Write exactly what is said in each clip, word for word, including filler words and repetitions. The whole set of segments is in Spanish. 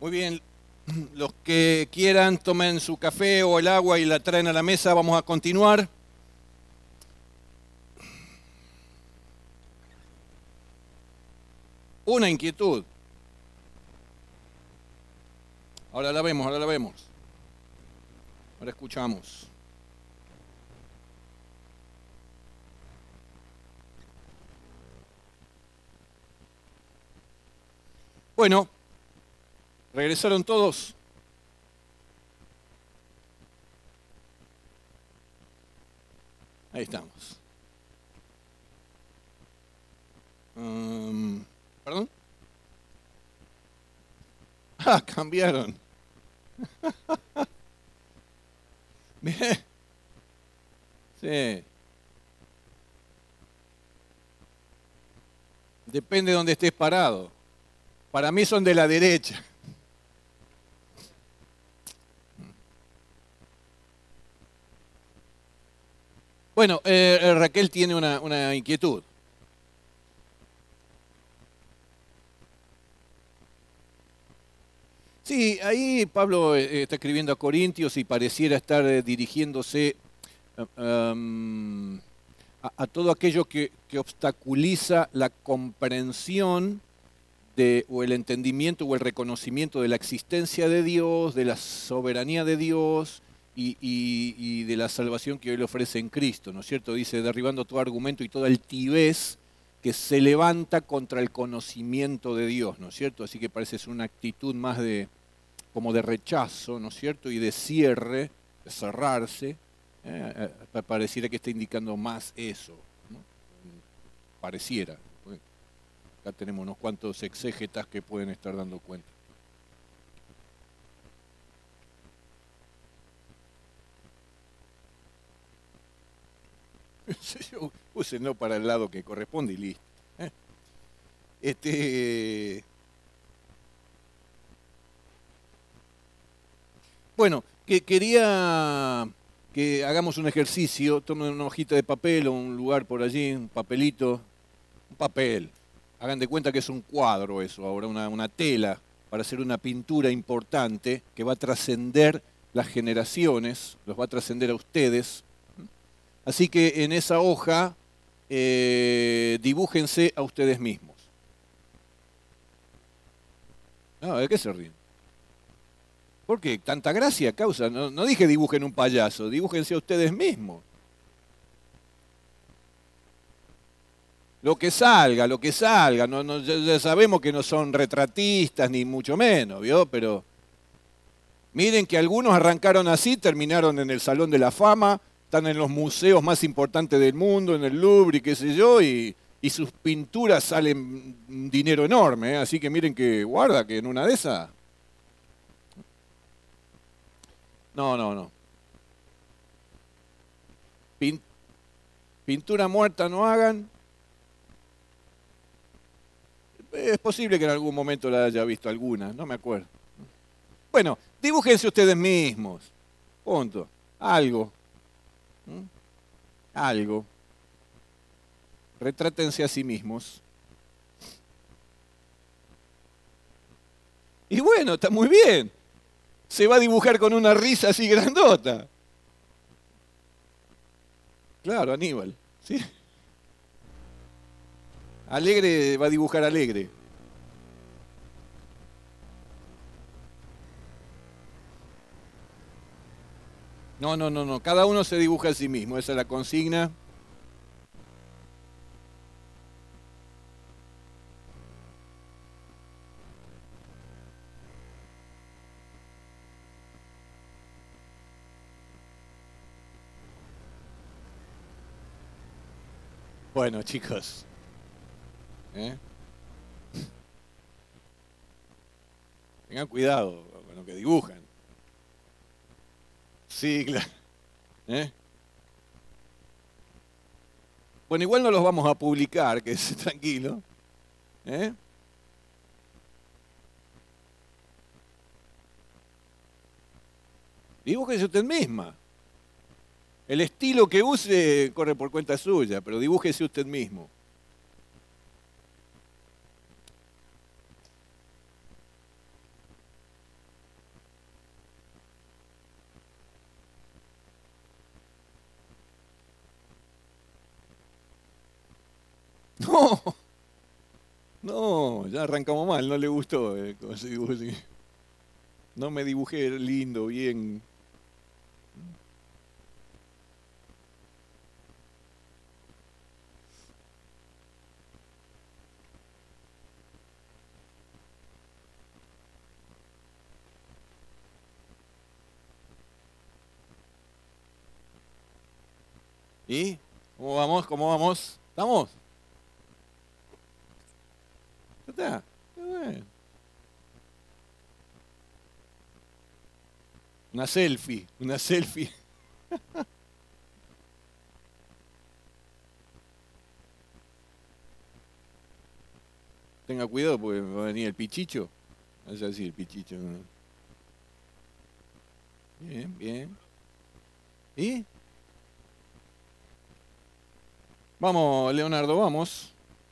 Muy bien, los que quieran tomen su café o el agua y la traen a la mesa, vamos a continuar. Una inquietud. Ahora la vemos, ahora la vemos. Ahora escuchamos. Bueno, regresaron todos. Ahí estamos. Um, ¿Perdón? Ah, cambiaron. Bien. Sí. Depende de dónde estés parado. Para mí son de la derecha. Bueno, eh, Raquel tiene una, una inquietud. Sí, ahí Pablo eh, está escribiendo a Corintios y pareciera estar eh, dirigiéndose eh, um, a, a todo aquello que, que obstaculiza la comprensión de, o el entendimiento o el reconocimiento de la existencia de Dios, de la soberanía de Dios y, y- y de la salvación que Él ofrece en Cristo, ¿no es cierto? Dice, derribando todo argumento y toda altivez que se levanta contra el conocimiento de Dios, ¿no es cierto? Así que parece ser una actitud más de, como de rechazo, ¿no es cierto? Y de cierre, de cerrarse. Eh, eh, pareciera que está indicando más eso, ¿no? Pareciera. Acá tenemos unos cuantos exégetas que pueden estar dando cuenta. Úsenlo para el lado que corresponde y listo. ¿eh? Este, bueno, que quería que hagamos un ejercicio. Tomen una hojita de papel o un lugar por allí, un papelito, un papel. Hagan de cuenta que es un cuadro eso, ahora una, una tela para hacer una pintura importante que va a trascender las generaciones, los va a trascender a ustedes. Así que en esa hoja eh, dibújense a ustedes mismos. No, ¿de qué se ríen? ¿Por qué? Tanta gracia causa. No, no dije dibujen un payaso, dibújense a ustedes mismos. Lo que salga, lo que salga. No, no, ya, ya sabemos que no son retratistas ni mucho menos, ¿vio? Pero miren que algunos arrancaron así, terminaron en el Salón de la Fama, están en los museos más importantes del mundo, en el Louvre y qué sé yo, y, y sus pinturas salen un dinero enorme, ¿eh? Así que miren que guarda que en una de esas... No, no, no. Pin- pintura muerta no hagan. Es posible que en algún momento la haya visto alguna, no me acuerdo. Bueno, dibújense ustedes mismos. Punto. Algo. ¿m? Algo. Retrátense a sí mismos. Y bueno, está muy bien. Se va a dibujar con una risa así grandota. Claro, Aníbal. ¿Sí? Alegre va a dibujar alegre. No, no, no, no. Cada uno se dibuja a sí mismo. Esa es la consigna. Bueno, chicos. ¿eh? Tengan cuidado con lo que dibujan. Sí, claro. ¿eh? Bueno, igual no los vamos a publicar, que es tranquilo. ¿eh? Dibújese usted misma. El estilo que use corre por cuenta suya, pero dibújese usted mismo. No, no, ya arrancamos mal, no le gustó. eh, con ese dibujo así. No me dibujé lindo, bien. ¿Y? ¿Cómo vamos? ¿Cómo vamos? ¿Estamos? ¿Ya está? Qué bueno. Una selfie, una selfie. Tenga cuidado porque va a venir el pichicho. Es así, el pichicho. ¿no? Bien, bien. ¿Y? Vamos, Leonardo, vamos.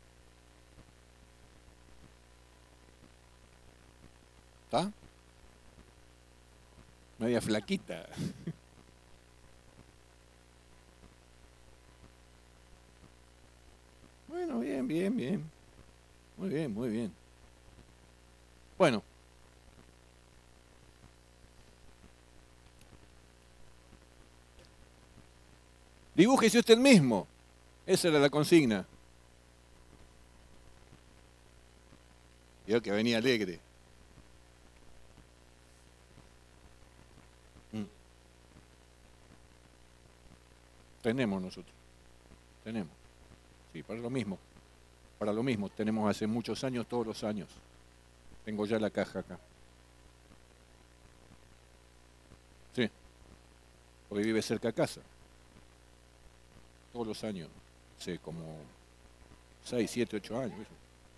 ¿Está? Media flaquita. Bueno, bien, bien, bien. Muy bien, muy bien. Bueno, dibújese usted mismo. Esa era la consigna. Yo que venía alegre. Mm. Tenemos nosotros. Tenemos. Sí, para lo mismo. Para lo mismo. Tenemos hace muchos años, todos los años. Tengo ya la caja acá. Sí, porque vive cerca de casa. Todos los años. Sí, como seis, siete, ocho años. Eso.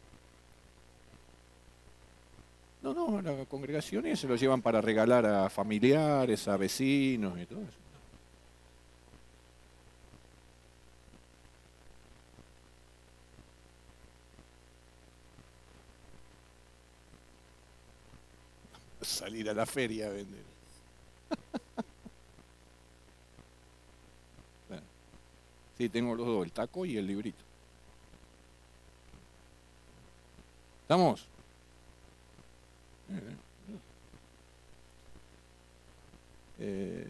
No, no, las congregaciones se lo llevan para regalar a familiares, a vecinos y todo eso. Salir a la feria a vender. Claro. Sí, tengo los dos, el taco y el librito. ¿Estamos? Eh, eh,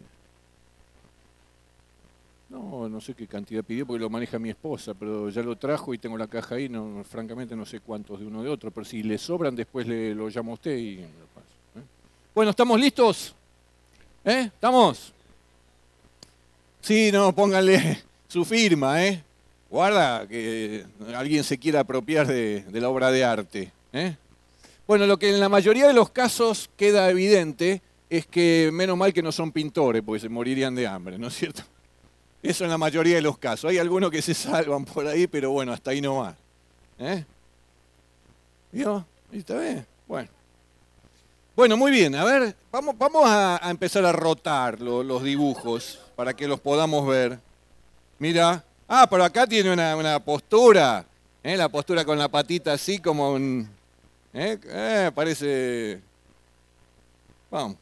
no, no sé qué cantidad pidió porque lo maneja mi esposa, pero ya lo trajo y tengo la caja ahí, no, francamente no sé cuántos de uno de otro, pero si le sobran después le lo llamo a usted y me lo paso. ¿eh? Bueno, ¿estamos listos? ¿Eh? ¿Estamos? Sí, no, pónganle su firma, ¿eh? Guarda que alguien se quiera apropiar de, de la obra de arte. ¿eh? Bueno, lo que en la mayoría de los casos queda evidente es que menos mal que no son pintores, porque se morirían de hambre, ¿no es cierto? Eso en la mayoría de los casos. Hay algunos que se salvan por ahí, pero bueno, hasta ahí no va. ¿Eh? ¿Vio? ¿Está bien? Bueno. Bueno, muy bien. A ver, vamos, vamos a, a empezar a rotar lo- los dibujos para que los podamos ver. Mira. Ah, pero acá tiene una, una postura. ¿eh? La postura con la patita así como un... ¿eh? Eh, parece... Vamos.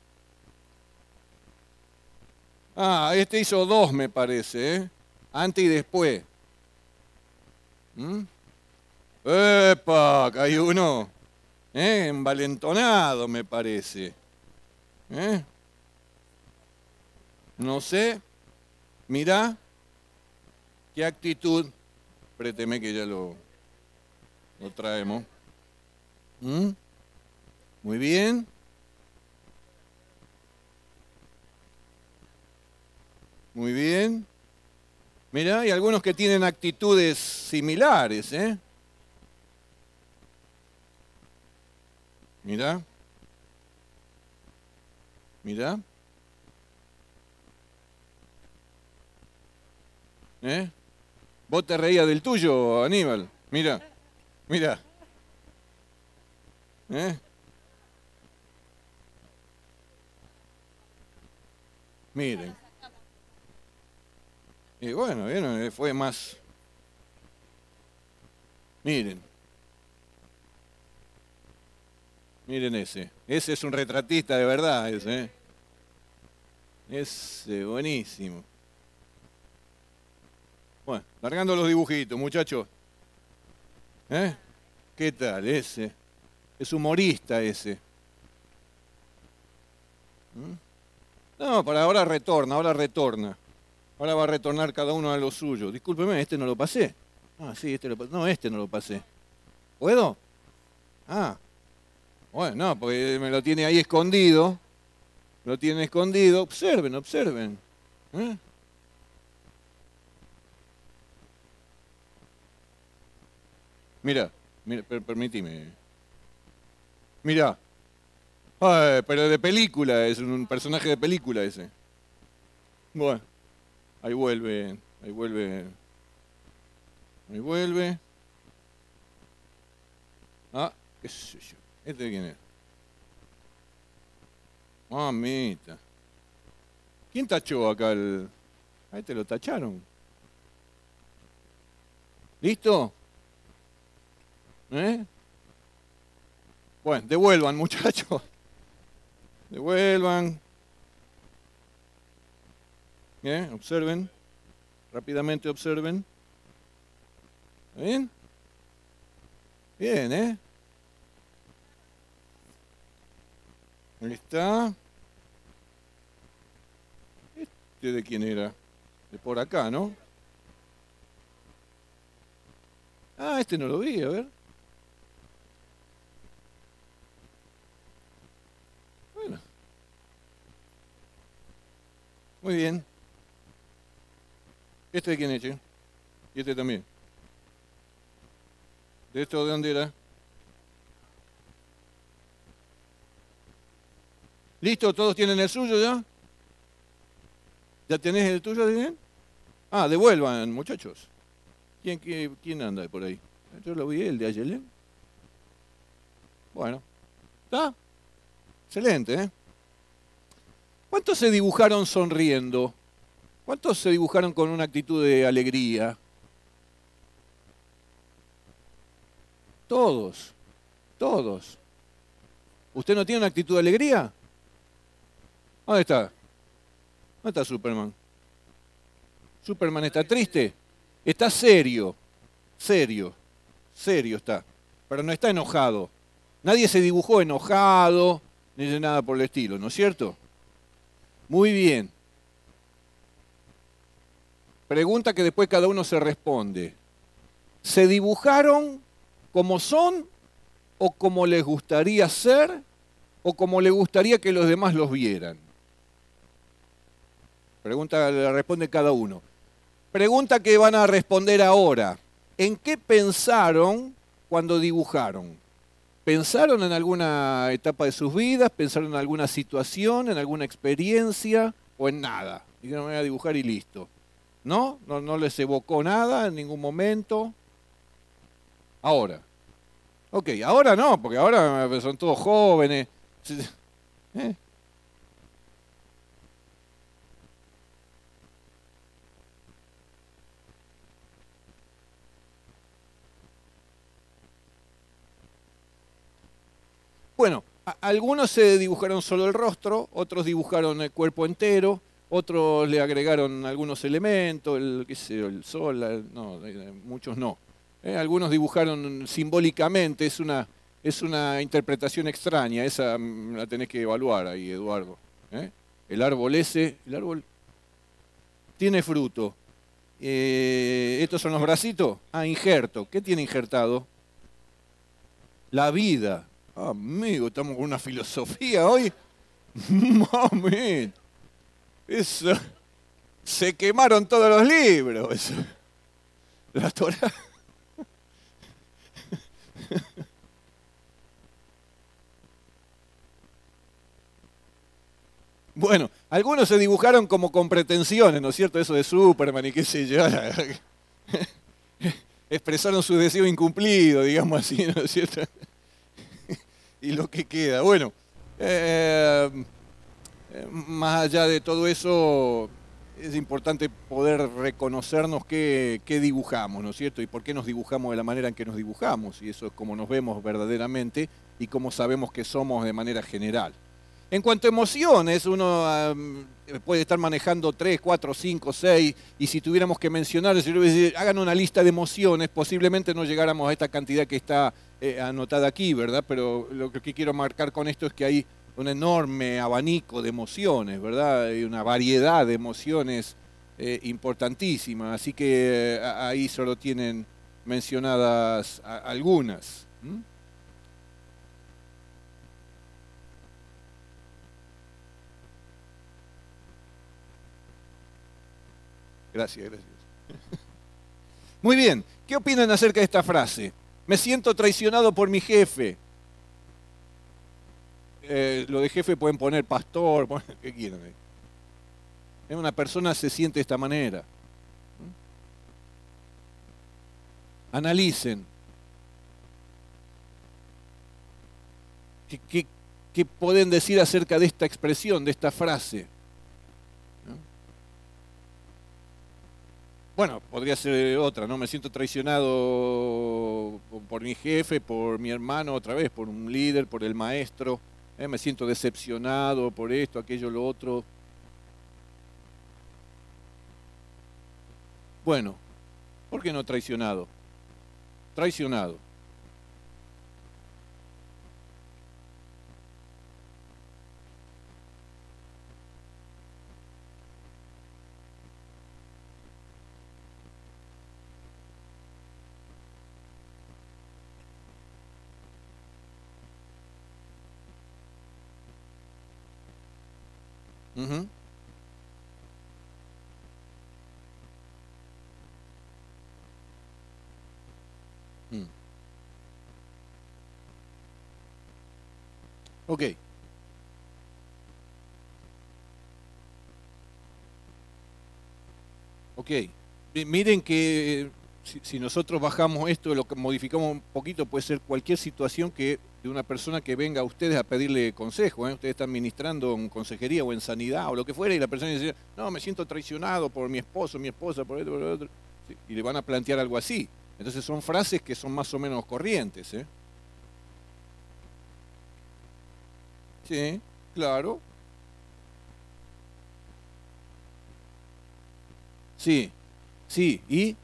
Ah, este hizo dos, me parece. ¿eh? Antes y después. ¿Mm? ¡Epa! Acá hay uno. ¿eh? Envalentonado, me parece. ¿eh? No sé. Mirá. ¿Qué actitud? Présteme que ya lo, lo traemos. ¿Mm? Muy bien. Muy bien. Mirá, hay algunos que tienen actitudes similares, ¿eh? Mirá. Mirá. ¿Eh? Vos te reías del tuyo, Aníbal. Mirá. Mirá. ¿Eh? Miren. Y bueno, ¿vieron? Fue más. Miren. Miren ese. Ese es un retratista de verdad, ese. ¿eh? Ese, buenísimo. Bueno, largando los dibujitos, muchachos. ¿Eh? ¿Qué tal ese? Es humorista ese. ¿Mm? No, para ahora retorna, ahora retorna. Ahora va a retornar cada uno a lo suyo. Discúlpeme, este no lo pasé. Ah, sí, este lo pasé. No, este no lo pasé. ¿Puedo? Ah, bueno, no, porque me lo tiene ahí escondido. Lo tiene escondido. Observen, observen. ¿Eh? Mira, mira, per- permíteme. Mira. Ay, pero de película, es un personaje de película ese. Bueno, ahí vuelve, ahí vuelve, ahí vuelve. Ah, qué sé yo. ¿Este quién es? Mamita. ¿Quién tachó acá el...? A este lo tacharon. ¿Listo? ¿Eh? Bueno, devuelvan, muchachos. Devuelvan. ¿Eh? Observen. Rápidamente observen. ¿Está bien? Bien, ¿eh? Ahí está. ¿Este de quién era? De por acá, ¿no? Ah, este no lo vi, a ver. Bueno, muy bien. ¿Este de quién es, che? Y este también. ¿De esto de dónde era? ¿Listo? ¿Todos tienen el suyo ya? ¿Ya tenés el tuyo, bien? Ah, devuelvan, muchachos. ¿Quién, quién, quién anda por ahí? Yo lo vi, el de Ayelén. Bueno, ¿está? Excelente, ¿eh? ¿Cuántos se dibujaron sonriendo? ¿Cuántos se dibujaron con una actitud de alegría? Todos, todos. ¿Usted no tiene una actitud de alegría? ¿Dónde está? ¿Dónde está Superman? ¿Superman está triste? Está serio, serio, serio está. Pero no está enojado. Nadie se dibujó enojado, ni de nada por el estilo, ¿no es cierto? Muy bien. Pregunta que después cada uno se responde. ¿Se dibujaron como son o como les gustaría ser o como les gustaría que los demás los vieran? Pregunta la responde cada uno. Pregunta que van a responder ahora. ¿En qué pensaron cuando dibujaron? ¿Pensaron en alguna etapa de sus vidas? ¿Pensaron en alguna situación, en alguna experiencia o en nada? Dijeron, me voy a dibujar y listo. ¿No? ¿No, no les evocó nada en ningún momento? Ahora. Ok, ahora no, porque ahora son todos jóvenes. ¿Eh? Bueno, a- algunos se dibujaron solo el rostro, otros dibujaron el cuerpo entero, otros le agregaron algunos elementos, el, qué sé yo, el sol, la- no, eh, muchos no. Eh, algunos dibujaron simbólicamente, es una, es una interpretación extraña, esa mm, la tenés que evaluar ahí, Eduardo. ¿Eh? El árbol ese, el árbol tiene fruto. Eh, ¿estos son los bracitos? Ah, injerto. ¿Qué tiene injertado? La vida. Amigo, estamos con una filosofía hoy. Mami, eso. Se quemaron todos los libros. Eso. La Torá. Bueno, algunos se dibujaron como con pretensiones, ¿no es cierto? Eso de Superman y qué sé yo. Expresaron su deseo incumplido, digamos así, ¿no es cierto? Y lo que queda. Bueno, eh, eh, más allá de todo eso, es importante poder reconocernos qué, qué dibujamos, ¿no es cierto? Y por qué nos dibujamos de la manera en que nos dibujamos. Y eso es como nos vemos verdaderamente y cómo sabemos que somos de manera general. En cuanto a emociones, uno um, puede estar manejando tres, cuatro, cinco, seis, y si tuviéramos que mencionar, si yo les decir, hagan una lista de emociones, posiblemente no llegáramos a esta cantidad que está eh, anotada aquí, ¿verdad? Pero lo que quiero marcar con esto es que hay un enorme abanico de emociones, ¿verdad? Hay una variedad de emociones eh, importantísima, así que eh, ahí solo tienen mencionadas a, algunas. ¿Mm? Gracias, gracias. Muy bien, ¿qué opinan acerca de esta frase? Me siento traicionado por mi jefe. Eh, lo de jefe pueden poner pastor, ponen, ¿qué quieran? Una persona se siente de esta manera. Analicen. ¿Qué, qué, qué pueden decir acerca de esta expresión, de esta frase? Bueno, podría ser otra, ¿no? Me siento traicionado por mi jefe, por mi hermano, otra vez, por un líder, por el maestro. ¿eh? Me siento decepcionado por esto, aquello, lo otro. Bueno, ¿por qué no traicionado? Traicionado. Ujú. Mm. Ok. Ok. Mi- Miren que eh, si, si nosotros bajamos esto, lo que modificamos un poquito, puede ser cualquier situación que de una persona que venga a ustedes a pedirle consejo. ¿eh? Ustedes están ministrando en consejería o en sanidad o lo que fuera, y la persona dice, no, me siento traicionado por mi esposo, mi esposa, por esto, por lo otro. Sí, y le van a plantear algo así. Entonces son frases que son más o menos corrientes. ¿eh? Sí, claro. Sí, sí. ¿Y?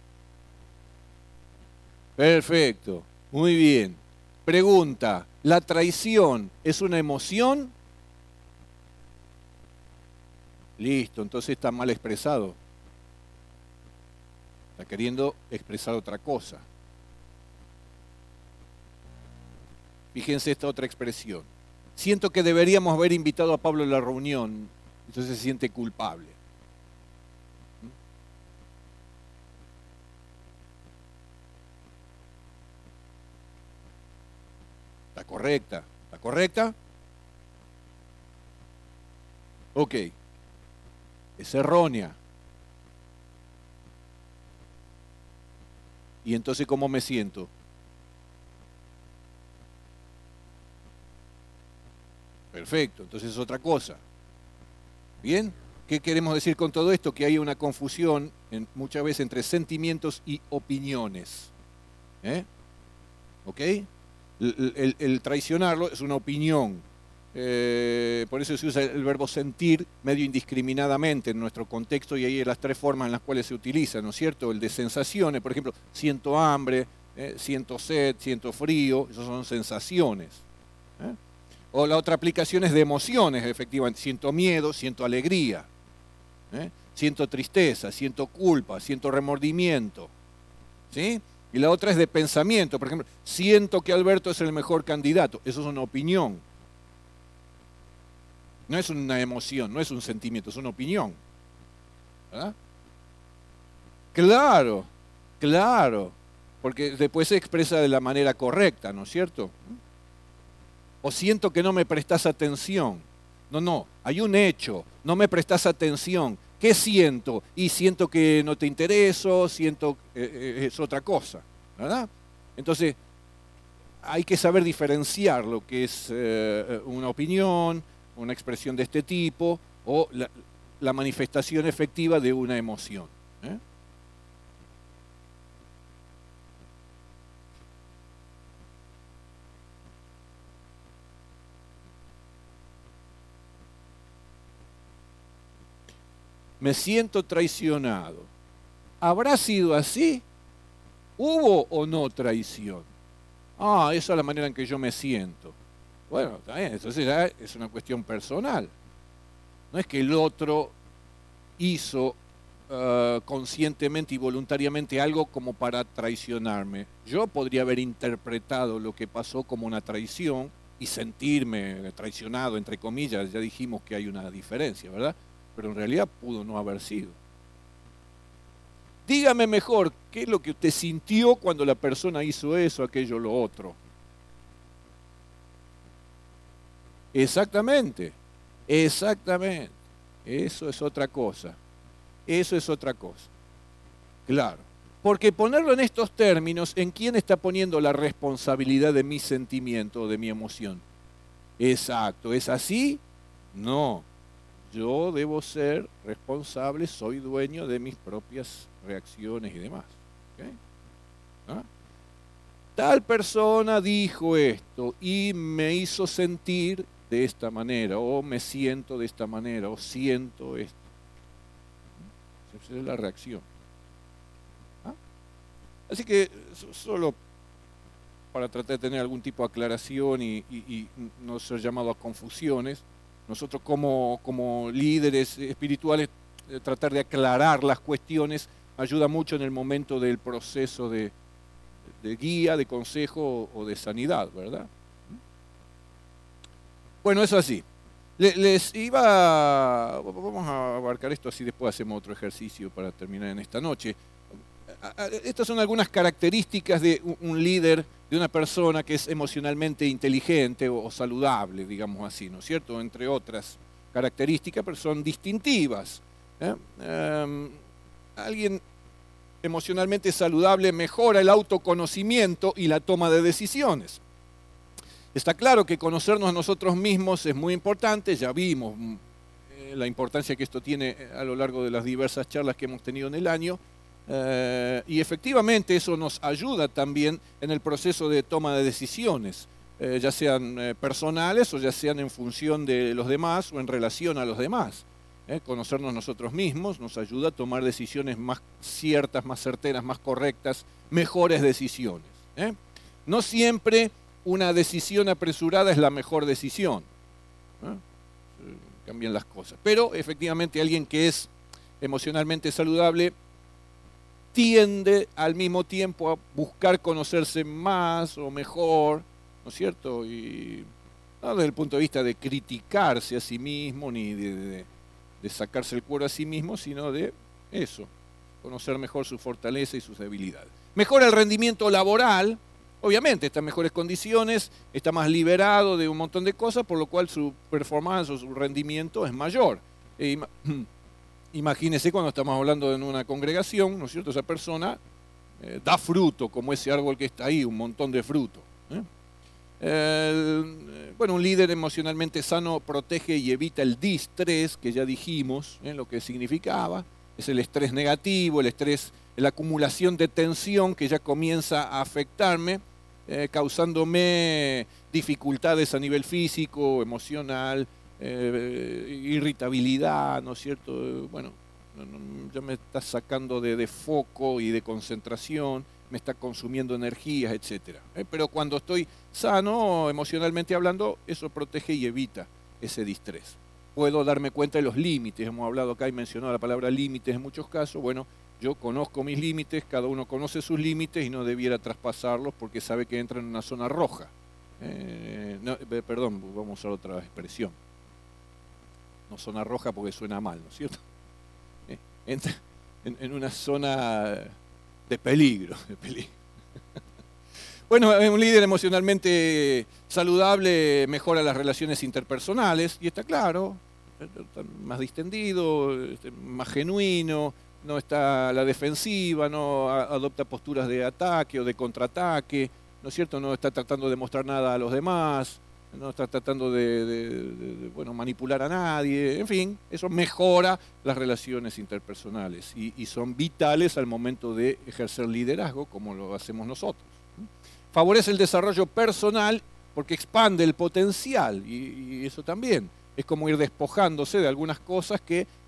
Perfecto, muy bien. Pregunta, ¿la traición es una emoción? Listo, entonces está mal expresado. Está queriendo expresar otra cosa. Fíjense esta otra expresión. Siento que deberíamos haber invitado a Pablo a la reunión, entonces se siente culpable. ¿Está correcta? ¿Está correcta? Ok, es errónea. ¿Y entonces cómo me siento? Perfecto, entonces es otra cosa. ¿Bien? ¿Qué queremos decir con todo esto? Que hay una confusión en, muchas veces entre sentimientos y opiniones. ¿eh? ¿Ok? El, el- el traicionarlo es una opinión. Eh, por eso se usa el verbo sentir medio indiscriminadamente en nuestro contexto y hay las tres formas en las cuales se utiliza, ¿no es cierto? El de sensaciones, por ejemplo, siento hambre, eh, siento sed, siento frío, esas son sensaciones. ¿eh? O la otra aplicación es de emociones, efectivamente. Siento miedo, siento alegría, ¿eh? siento tristeza, siento culpa, siento remordimiento. ¿sí? Y la otra es de pensamiento. Por ejemplo, siento que Alberto es el mejor candidato. Eso es una opinión. No es una emoción, no es un sentimiento, es una opinión. ¿verdad? Claro, claro. Porque después se expresa de la manera correcta, ¿no es cierto? O siento que no me prestas atención. No, no, hay un hecho, no me prestas atención. ¿Qué siento? Y siento que no te intereso, siento que eh, es otra cosa, ¿verdad? Entonces, hay que saber diferenciar lo que es eh, una opinión, una expresión de este tipo, o la, la manifestación efectiva de una emoción. ¿eh? me siento traicionado. ¿Habrá sido así? ¿Hubo o no traición? Ah, esa es la manera en que yo me siento. Bueno, está bien, entonces ya es una cuestión personal. No es que el otro hizo uh, conscientemente y voluntariamente algo como para traicionarme. Yo podría haber interpretado lo que pasó como una traición y sentirme traicionado, entre comillas. Ya dijimos que hay una diferencia, ¿verdad? Pero en realidad pudo no haber sido. Dígame mejor, ¿qué es lo que usted sintió cuando la persona hizo eso, aquello, lo otro? Exactamente, exactamente. Eso es otra cosa. Eso es otra cosa. Claro. Porque ponerlo en estos términos, ¿en quién está poniendo la responsabilidad de mi sentimiento o de mi emoción? Exacto. ¿Es así? No. Yo debo ser responsable, soy dueño de mis propias reacciones y demás. ¿Okay? ¿Ah? Tal persona dijo esto y me hizo sentir de esta manera, o me siento de esta manera, o siento esto. Esa es la reacción. ¿Ah? Así que solo para tratar de tener algún tipo de aclaración y, y, y no ser llamado a confusiones, nosotros como, como líderes espirituales, eh, tratar de aclarar las cuestiones ayuda mucho en el momento del proceso de, de guía, de consejo o de sanidad, ¿verdad? Bueno, eso así. Les iba, vamos a abarcar esto así, después hacemos otro ejercicio para terminar en esta noche. Estas son algunas características de un líder, de una persona que es emocionalmente inteligente o saludable, digamos así, ¿no es cierto? Entre otras características, pero son distintivas. ¿eh? Um, alguien emocionalmente saludable mejora el autoconocimiento y la toma de decisiones. Está claro que conocernos a nosotros mismos es muy importante, ya vimos eh, la importancia que esto tiene a lo largo de las diversas charlas que hemos tenido en el año, eh, y efectivamente eso nos ayuda también en el proceso de toma de decisiones, eh, ya sean eh, personales o ya sean en función de los demás o en relación a los demás. Eh, conocernos nosotros mismos nos ayuda a tomar decisiones más ciertas, más certeras, más correctas, mejores decisiones. ¿eh? No siempre una decisión apresurada es la mejor decisión. ¿eh? Cambian las cosas. Pero efectivamente alguien que es emocionalmente saludable tiende al mismo tiempo a buscar conocerse más o mejor, ¿no es cierto? Y no desde el punto de vista de criticarse a sí mismo, ni de, de, de sacarse el cuero a sí mismo, sino de eso, conocer mejor su fortaleza y sus debilidades. Mejora el rendimiento laboral. Obviamente está en mejores condiciones, está más liberado de un montón de cosas, por lo cual su performance o su rendimiento es mayor. E ima imagínese cuando estamos hablando en una congregación, ¿no es cierto? Esa persona eh, da fruto, como ese árbol que está ahí, un montón de fruto. ¿eh? El, bueno, un líder emocionalmente sano protege y evita el distrés, que ya dijimos ¿eh? lo que significaba. Es el estrés negativo, el estrés, la acumulación de tensión que ya comienza a afectarme, eh, causándome dificultades a nivel físico, emocional, eh, irritabilidad, ¿no es cierto? Bueno, no, no, ya me está sacando de, de foco y de concentración, me está consumiendo energías, etcétera. ¿eh? Pero cuando estoy sano, emocionalmente hablando, eso protege y evita ese distrés. Puedo darme cuenta de los límites, hemos hablado acá y mencionado la palabra límites en muchos casos. Bueno, yo conozco mis límites, cada uno conoce sus límites y no debiera traspasarlos porque sabe que entra en una zona roja. Eh, no, perdón, vamos a usar otra expresión. No zona roja porque suena mal, ¿no es cierto? Eh, entra en, en una zona de peligro, de peligro. Bueno, un líder emocionalmente saludable mejora las relaciones interpersonales y está claro, más distendido, más genuino, no está a la defensiva, no adopta posturas de ataque o de contraataque, ¿no es cierto? No está tratando de mostrar nada a los demás, no está tratando de, de, de, de bueno, manipular a nadie, en fin, eso mejora las relaciones interpersonales y, y son vitales al momento de ejercer liderazgo como lo hacemos nosotros. Favorece el desarrollo personal porque expande el potencial y, y eso también es como ir despojándose de algunas cosas que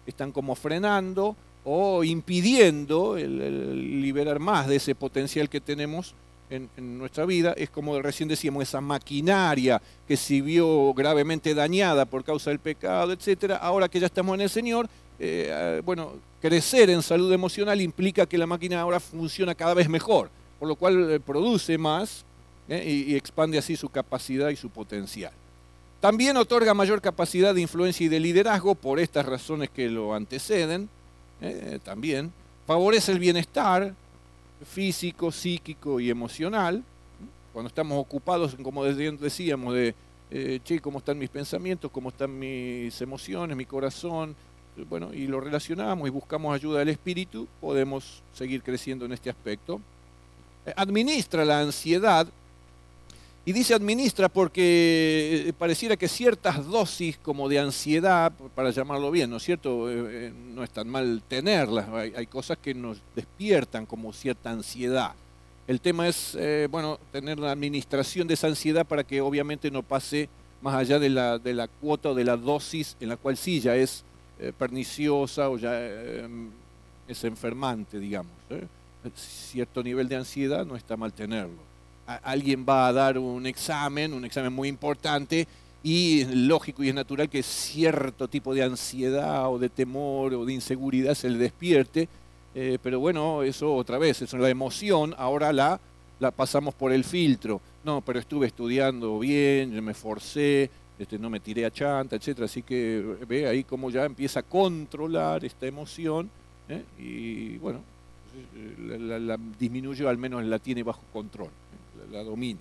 están como frenando o impidiendo el, el liberar más de ese potencial que tenemos en, en nuestra vida. Es como recién decíamos, esa maquinaria que se vio gravemente dañada por causa del pecado, etcétera. Ahora que ya estamos en el Señor, eh, bueno, crecer en salud emocional implica que la máquina ahora funciona cada vez mejor, por lo cual eh, produce más eh, y, y expande así su capacidad y su potencial. También otorga mayor capacidad de influencia y de liderazgo por estas razones que lo anteceden. Eh, también favorece el bienestar físico, psíquico y emocional. Cuando estamos ocupados, como decíamos, de, eh, che, ¿cómo están mis pensamientos? ¿Cómo están mis emociones, mi corazón? Bueno, y lo relacionamos y buscamos ayuda del Espíritu, podemos seguir creciendo en este aspecto. Eh, administra la ansiedad. Y dice administra porque pareciera que ciertas dosis como de ansiedad, para llamarlo bien, ¿no es cierto? Eh, no es tan mal tenerlas, hay, hay cosas que nos despiertan como cierta ansiedad. El tema es, eh, bueno, tener la administración de esa ansiedad para que obviamente no pase más allá de la, de la cuota o de la dosis en la cual sí ya es eh, perniciosa o ya eh, es enfermante, digamos. ¿eh? Cierto nivel de ansiedad no está mal tenerlo. Alguien va a dar un examen, un examen muy importante, y es lógico y es natural que cierto tipo de ansiedad o de temor o de inseguridad se le despierte, eh, pero bueno, eso otra vez, eso es la emoción, ahora la, la pasamos por el filtro. No, pero estuve estudiando bien, yo me esforcé, este, no me tiré a chanta, etcétera. Así que ve ahí cómo ya empieza a controlar esta emoción, ¿eh? Y bueno, la, la, la disminuyó, al menos la tiene bajo control. La domina.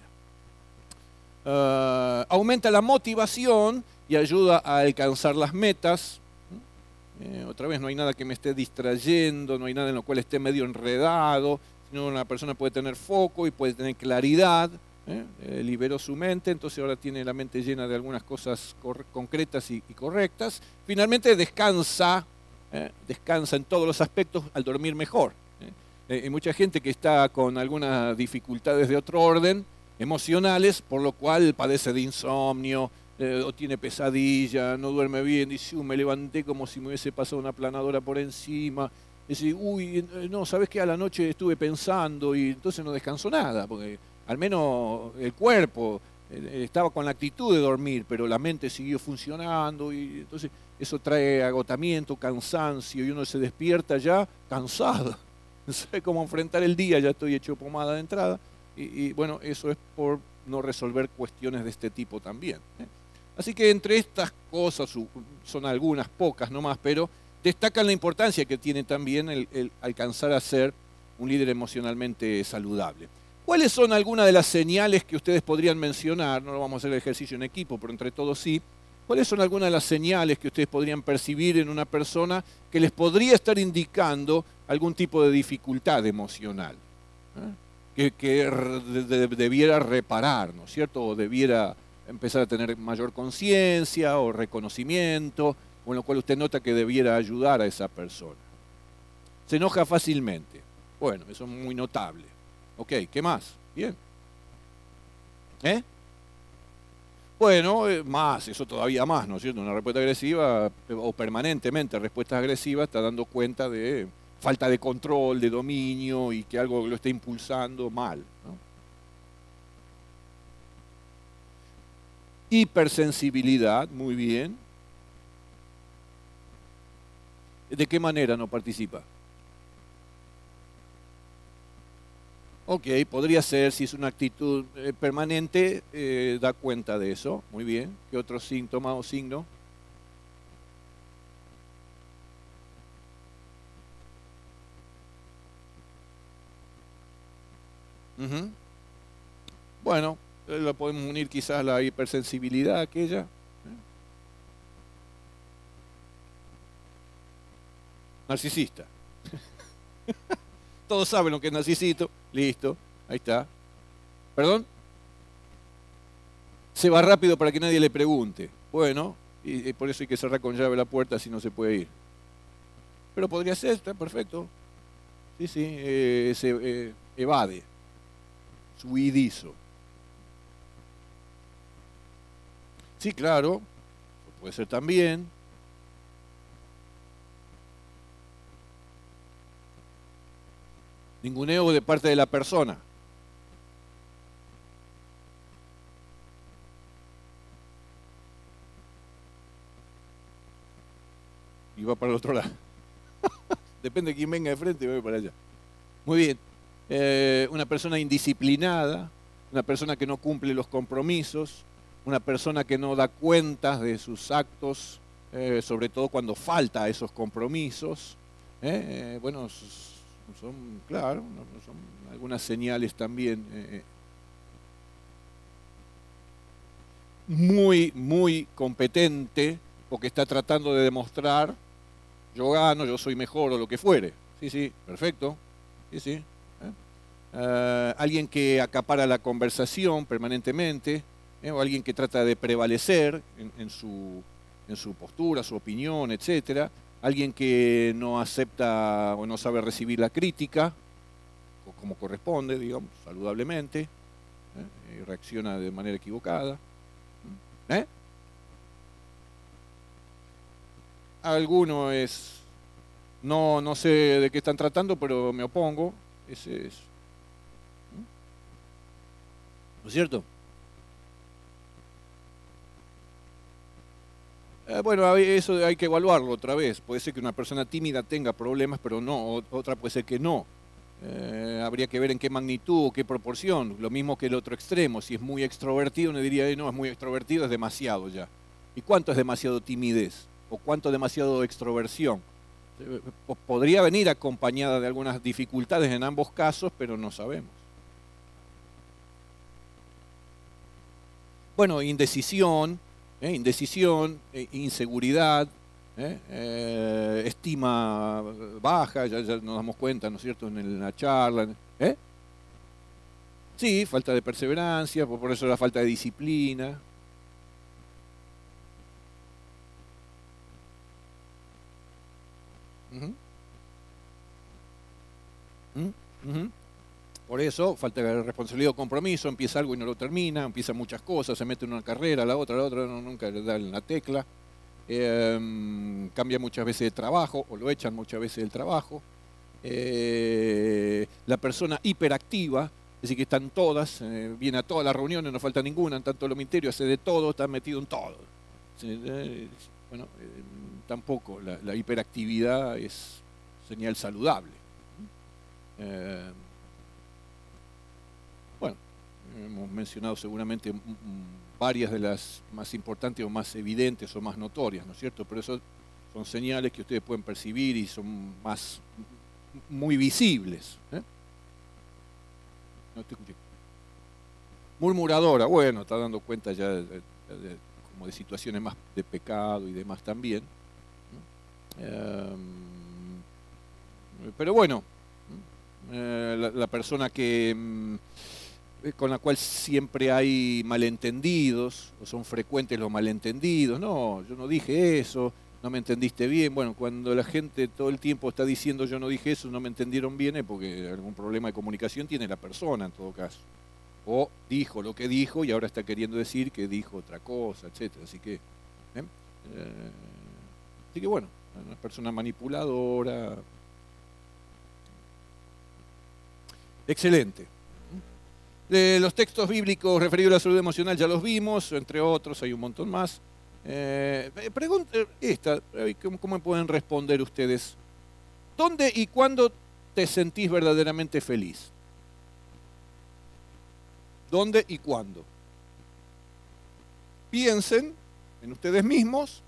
Uh, aumenta la motivación y ayuda a alcanzar las metas. Eh, otra vez, no hay nada que me esté distrayendo, no hay nada en lo cual esté medio enredado, sino una persona puede tener foco y puede tener claridad. ¿eh? Eh, liberó su mente, entonces ahora tiene la mente llena de algunas cosas concretas y, y correctas. Finalmente descansa, ¿eh? descansa en todos los aspectos al dormir mejor. Hay mucha gente que está con algunas dificultades de otro orden, emocionales, por lo cual padece de insomnio, eh, o tiene pesadilla, no duerme bien, dice, uh, me levanté como si me hubiese pasado una planadora por encima. Dice, uy, no, ¿sabes qué? A la noche estuve pensando y entonces no descansó nada, porque al menos el cuerpo eh, estaba con la actitud de dormir, pero la mente siguió funcionando y entonces eso trae agotamiento, cansancio y uno se despierta ya cansado. No sé cómo enfrentar el día, ya estoy hecho pomada de entrada. Y, y bueno, eso es por no resolver cuestiones de este tipo también. ¿eh? Así que entre estas cosas, son algunas, pocas nomás, pero destacan la importancia que tiene también el, el alcanzar a ser un líder emocionalmente saludable. ¿Cuáles son algunas de las señales que ustedes podrían mencionar? No lo vamos a hacer el ejercicio en equipo, pero entre todos sí. ¿Cuáles son algunas de las señales que ustedes podrían percibir en una persona que les podría estar indicando algún tipo de dificultad emocional? ¿eh? Que, que de, de, debiera reparar, ¿no es cierto? O debiera empezar a tener mayor conciencia o reconocimiento, con lo cual usted nota que debiera ayudar a esa persona. Se enoja fácilmente. Bueno, eso es muy notable. Ok, ¿qué más? Bien. ¿Eh? Bueno, eh, más, eso todavía más, ¿no es cierto? Una respuesta agresiva o permanentemente respuestas agresivas está dando cuenta de falta de control, de dominio y que algo lo está impulsando mal, ¿no? Hipersensibilidad, muy bien. ¿De qué manera no participa? Ok, podría ser, si es una actitud eh, permanente, eh, da cuenta de eso. Muy bien. ¿Qué otro síntoma o signo? Uh-huh. Bueno, eh, lo podemos unir quizás a la hipersensibilidad aquella. Narcisista. Todos saben lo que es narcisito. Listo, ahí está. ¿Perdón? Se va rápido para que nadie le pregunte. Bueno, y, y por eso hay que cerrar con llave la puerta si no se puede ir. Pero podría ser, está perfecto. Sí, sí, eh, se eh, evade. Su huidizo. Sí, claro, puede ser también. Ninguneo de parte de la persona. Y va para el otro lado. Depende de quién venga de frente, voy para allá. Muy bien. Eh, una persona indisciplinada, una persona que no cumple los compromisos, una persona que no da cuentas de sus actos, eh, sobre todo cuando falta a esos compromisos. Eh, eh, bueno, son, claro, son algunas señales también. Eh, muy, muy competente, porque está tratando de demostrar, yo gano, yo soy mejor o lo que fuere. Sí, sí, perfecto. Sí, sí. ¿Eh? Uh, alguien que acapara la conversación permanentemente, ¿eh? O alguien que trata de prevalecer en, en, su, en su postura, su opinión, etcétera. Alguien que no acepta o no sabe recibir la crítica, o como corresponde, digamos, saludablemente, ¿eh? Y reacciona de manera equivocada. ¿Eh? Alguno es, no, no sé de qué están tratando, pero me opongo. Ese es. ¿No es cierto? Eh, bueno, eso hay que evaluarlo otra vez. Puede ser que una persona tímida tenga problemas, pero no, otra puede ser que no. Eh, habría que ver en qué magnitud o qué proporción. Lo mismo que el otro extremo. Si es muy extrovertido, uno diría, no, es muy extrovertido, es demasiado ya. ¿Y cuánto es demasiado timidez? ¿O cuánto demasiado extroversión? Podría venir acompañada de algunas dificultades en ambos casos, pero no sabemos. Bueno, indecisión, ¿eh? indecisión, eh, inseguridad, ¿eh? Eh, estima baja, ya, ya nos damos cuenta, ¿no es cierto?, en la charla. ¿Eh? Sí, falta de perseverancia, por eso la falta de disciplina. Uh-huh. Uh-huh. Por eso, falta de responsabilidad o compromiso, empieza algo y no lo termina, empieza muchas cosas, se mete en una carrera, la otra, la otra, no, nunca le da en la tecla. Eh, cambia muchas veces de trabajo, o lo echan muchas veces del trabajo. Eh, la persona hiperactiva, es decir, que están todas, eh, viene a todas las reuniones, no falta ninguna, en tanto lo ministerio hace de todo, está metido en todo. Eh, bueno, eh, tampoco la, la hiperactividad es señal saludable. Eh, bueno, hemos mencionado seguramente varias de las más importantes o más evidentes o más notorias, ¿no es cierto? Pero eso son señales que ustedes pueden percibir y son más muy visibles. ¿Eh? No te escuché. Murmuradora, bueno, está dando cuenta ya de, de, de, como de situaciones más de pecado y demás también. Eh, pero bueno, eh, la, la persona que con la cual siempre hay malentendidos, o son frecuentes los malentendidos, no, yo no dije eso, no me entendiste bien. Bueno, cuando la gente todo el tiempo está diciendo yo no dije eso, no me entendieron bien, es porque algún problema de comunicación tiene la persona en todo caso. O dijo lo que dijo y ahora está queriendo decir que dijo otra cosa, etcétera. Así que, ¿eh? Eh, así que bueno, una persona manipuladora. Excelente. Eh, los textos bíblicos referidos a la salud emocional ya los vimos, entre otros, hay un montón más. Eh, pregunta esta, ¿cómo, ¿cómo pueden responder ustedes? ¿Dónde y cuándo te sentís verdaderamente feliz? ¿Dónde y cuándo? Piensen en ustedes mismos,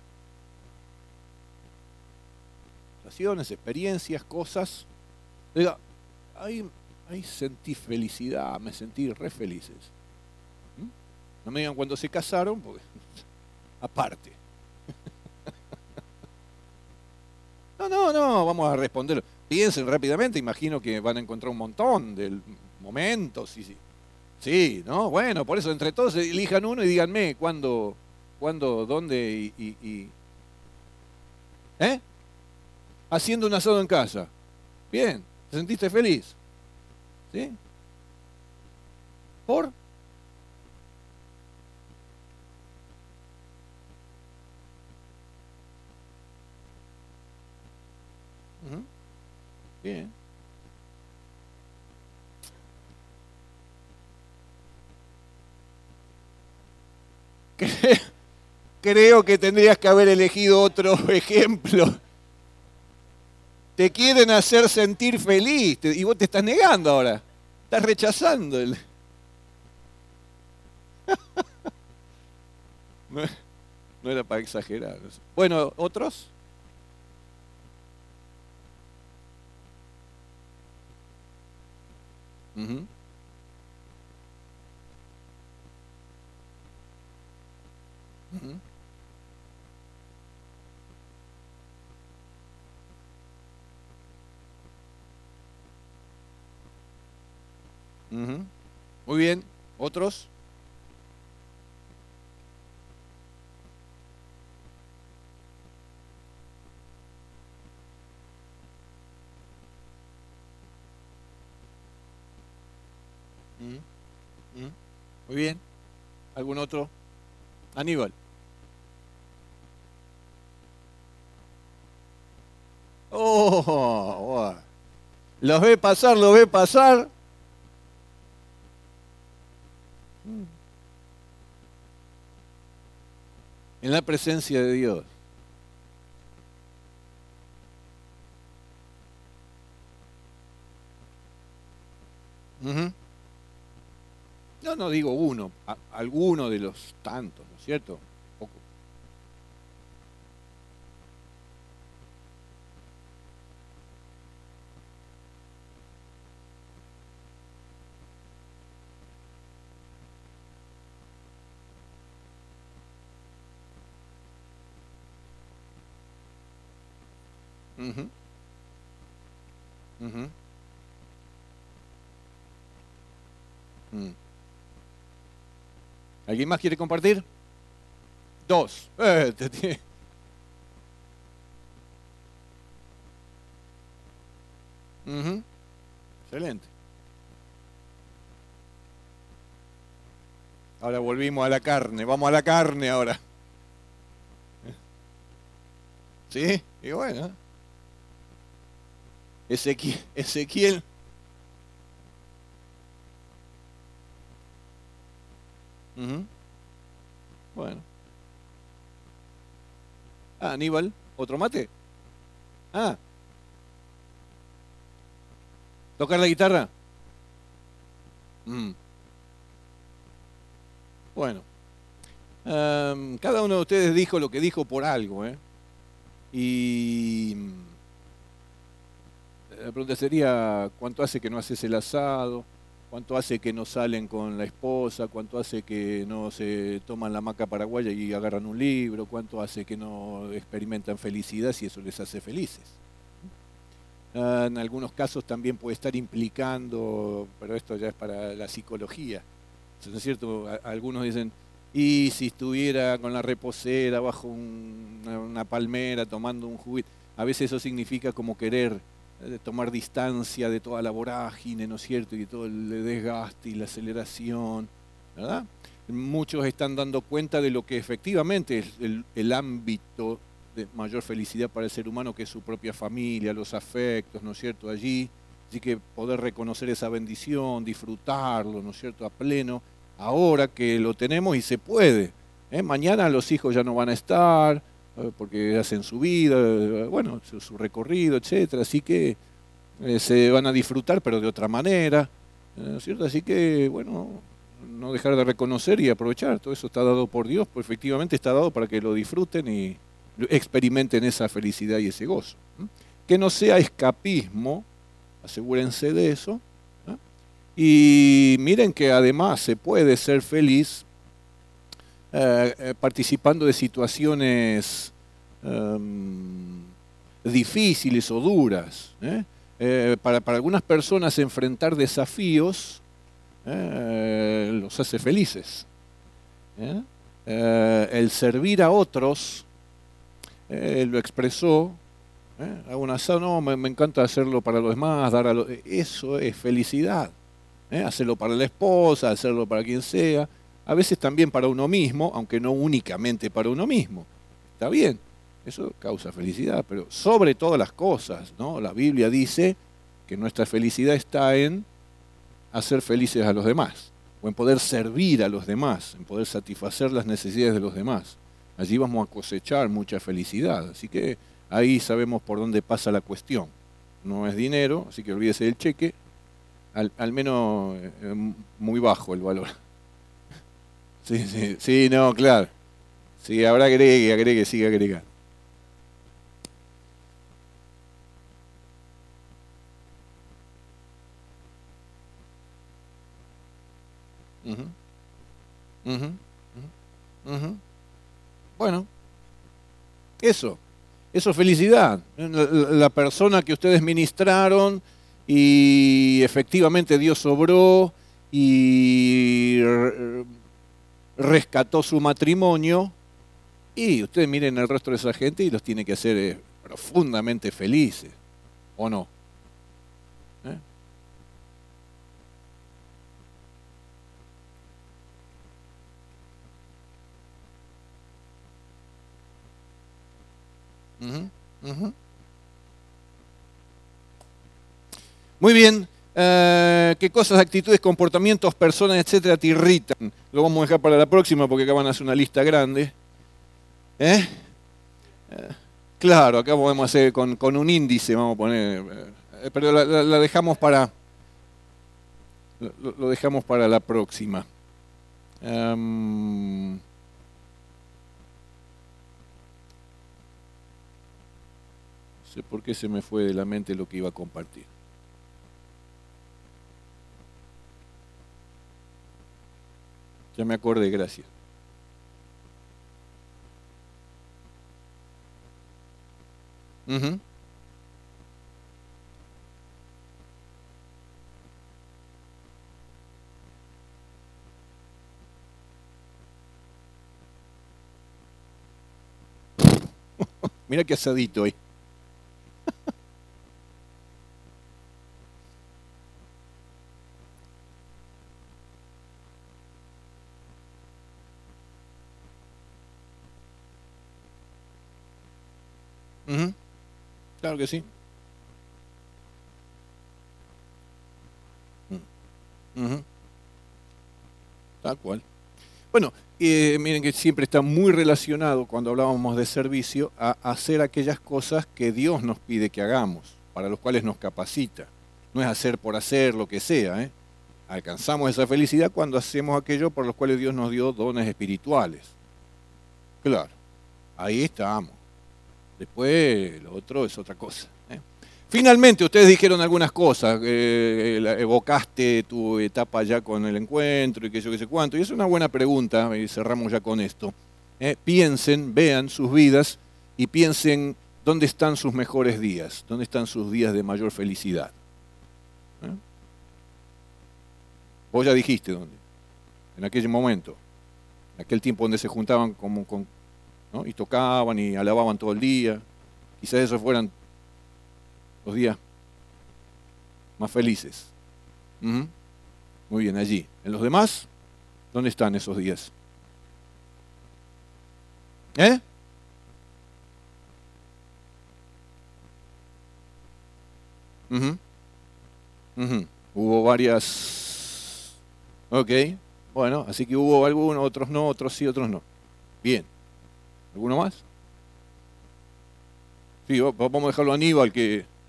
situaciones, experiencias, cosas. Diga, ahí, ahí sentí felicidad, me sentí re felices. ¿Mm? No me digan cuando se casaron, porque aparte. No, no, no, vamos a responder. Piensen rápidamente, imagino que van a encontrar un montón de momentos. Sí, sí. Sí, ¿no? Bueno, por eso entre todos elijan uno y díganme cuándo, cuándo, dónde y, y, y... ¿Eh? Haciendo un asado en casa. Bien, ¿te sentiste feliz? ¿Sí? ¿Por? Uh-huh. Bien. creo que tendrías que haber elegido otro ejemplo. Te quieren hacer sentir feliz y vos te estás negando ahora. Estás rechazando. El... no, no era para exagerar. Bueno, ¿otros? Uh-huh. Uh-huh. Uh-huh. Muy bien. ¿Otros? Uh-huh. Uh-huh. Muy bien. ¿Algún otro? Aníbal. Oh, wow. Los ve pasar, los ve pasar. En la presencia de Dios. Uh-huh. No, no digo uno, a, alguno de los tantos, ¿no es cierto? Poco. Uh-huh. Uh-huh. Mm. ¿Alguien más quiere compartir? Dos. Eh, te tiene- Ujú. Excelente. Ahora volvimos a la carne. Vamos a la carne ahora. ¿Sí? Y bueno. Ezequiel. Ezequiel. Ujú. Bueno. Ah, Aníbal. ¿Otro mate? Ah, ¿tocar la guitarra? Mm, bueno. Am, cada uno de ustedes dijo lo que dijo por algo, ¿eh? Y mm, la pregunta sería, ¿cuánto hace que no haces el asado? ¿Cuánto hace que no salen con la esposa? ¿Cuánto hace que no se toman la maca paraguaya y agarran un libro? ¿Cuánto hace que no experimentan felicidad si eso les hace felices? Ah, en algunos casos también puede estar implicando, pero esto ya es para la psicología, ¿no es cierto? A- Algunos dicen, y si estuviera con la reposera bajo un- una, una palmera tomando un juguito, a veces eso significa como querer eh, tomar distancia de toda la vorágine, ¿no es cierto? Y de todo el desgaste y la aceleración, ¿verdad? Muchos están dando cuenta de lo que efectivamente es el, el ámbito de mayor felicidad para el ser humano, que es su propia familia, los afectos, ¿no es cierto? Allí, así que poder reconocer esa bendición, disfrutarlo, ¿no es cierto? A pleno, ahora que lo tenemos y se puede. ¿eh? Mañana los hijos ya no van a estar, eh, porque hacen su vida, eh, bueno, su, su recorrido, etcétera, así que eh, se van a disfrutar, pero de otra manera, eh, ¿no es cierto? Así que, bueno, no dejar de reconocer y aprovechar, todo eso está dado por Dios, pues efectivamente está dado para que lo disfruten y lo- experimenten esa felicidad y ese gozo. ¿m? Que no sea escapismo, asegúrense de eso. ¿eh? Y miren que además se puede ser feliz eh, eh, participando de situaciones em, difíciles o duras. ¿eh? Eh, para, para algunas personas enfrentar desafíos eh, los hace felices. ¿eh? Eh, el servir a otros, eh, lo expresó, ¿eh? hago un asado, no, me, me encanta hacerlo para los demás, dar a los, eso es felicidad. ¿eh? Hacerlo para la esposa, hacerlo para quien sea, a veces también para uno mismo, aunque no únicamente para uno mismo. Está bien, eso causa felicidad, pero sobre todas las cosas, ¿no? La Biblia dice que nuestra felicidad está en hacer felices a los demás. o en poder servir a los demás, en poder satisfacer las necesidades de los demás. Allí vamos a cosechar mucha felicidad. Así que ahí sabemos por dónde pasa la cuestión. No es dinero, así que olvídese del cheque, al, al menos eh, muy bajo el valor. Sí, sí, sí, no, claro. Sí, ahora agregue, agregue, siga agregando. Ujú, ujú, ujú, ujú. Bueno, eso, eso es felicidad. La, la- la persona que ustedes ministraron y efectivamente Dios obró y re- rescató su matrimonio. Y ustedes miren el resto de esa gente y los tiene que hacer eh, profundamente felices, ¿o no? ¿Eh? Ujú, ujú. Muy bien. Eh, ¿qué cosas, actitudes, comportamientos, personas, etcétera, te irritan? Lo vamos a dejar para la próxima porque acá van a hacer una lista grande. ¿Eh? Claro, acá podemos hacer con, con un índice, vamos a poner. eh, pero la, la- la dejamos para, lo, lo dejamos para la próxima. Em, no sé por qué se me fue de la mente lo que iba a compartir. Ya me acordé, gracias. Ujú. Mira qué asadito hoy. Ujú. Claro que sí. Mm. Ujú. Tal cual. Bueno, eh, miren que siempre está muy relacionado cuando hablábamos de servicio a hacer aquellas cosas que Dios nos pide que hagamos, para los cuales nos capacita. No es hacer por hacer lo que sea, ¿eh? Alcanzamos esa felicidad cuando hacemos aquello por los cuales Dios nos dio dones espirituales. Claro, ahí estamos. Después lo otro es otra cosa, ¿eh? Finalmente, ustedes dijeron algunas cosas, eh, la- evocaste tu etapa ya con el encuentro y qué sé yo, qué sé cuánto, y es una buena pregunta, y cerramos ya con esto. Eh, piensen, vean sus vidas y piensen dónde están sus mejores días, dónde están sus días de mayor felicidad. ¿Eh? Vos ya dijiste dónde, en aquel momento, en aquel tiempo donde se juntaban como con, ¿no? Y tocaban y alababan todo el día. Quizás esos fueran los días más felices. Ujú. Muy bien, allí. ¿En los demás? ¿Dónde están esos días? ¿Eh? Ujú, ujú. Hubo varias... Ok, bueno, así que hubo algunos, otros no, otros sí, otros no. Bien. ¿Alguno más? Sí, va- vamos a dejarlo a Aníbal que